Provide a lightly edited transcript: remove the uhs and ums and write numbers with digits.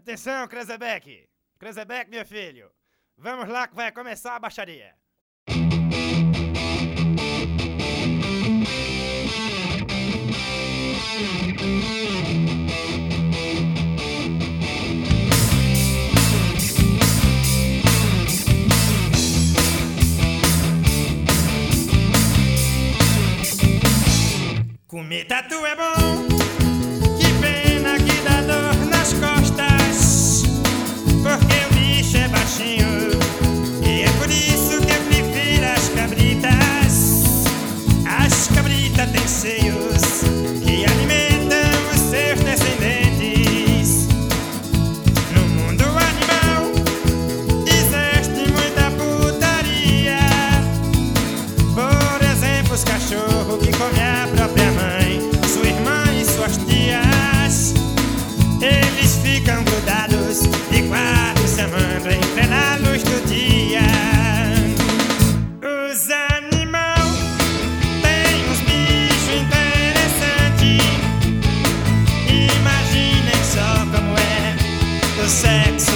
Atenção, Krezebeck! Krezebeck, meu filho! Vamos lá que vai começar a baixaria! Comer tatu é bom, que pena que dá dor nas costas, porque o bicho é baixinho, e é por isso que eu prefiro as cabritas. As cabritas têm seios que alimentam os seus descendentes. No mundo animal existe muita putaria. Por exemplo, os cachorros que comem a própria mãe, sua irmã e suas tias. Eles ficam grudados de quatro se amando em plena luz do dia. Os animais têm uns bichos interessantes. Imaginem só como é o sexo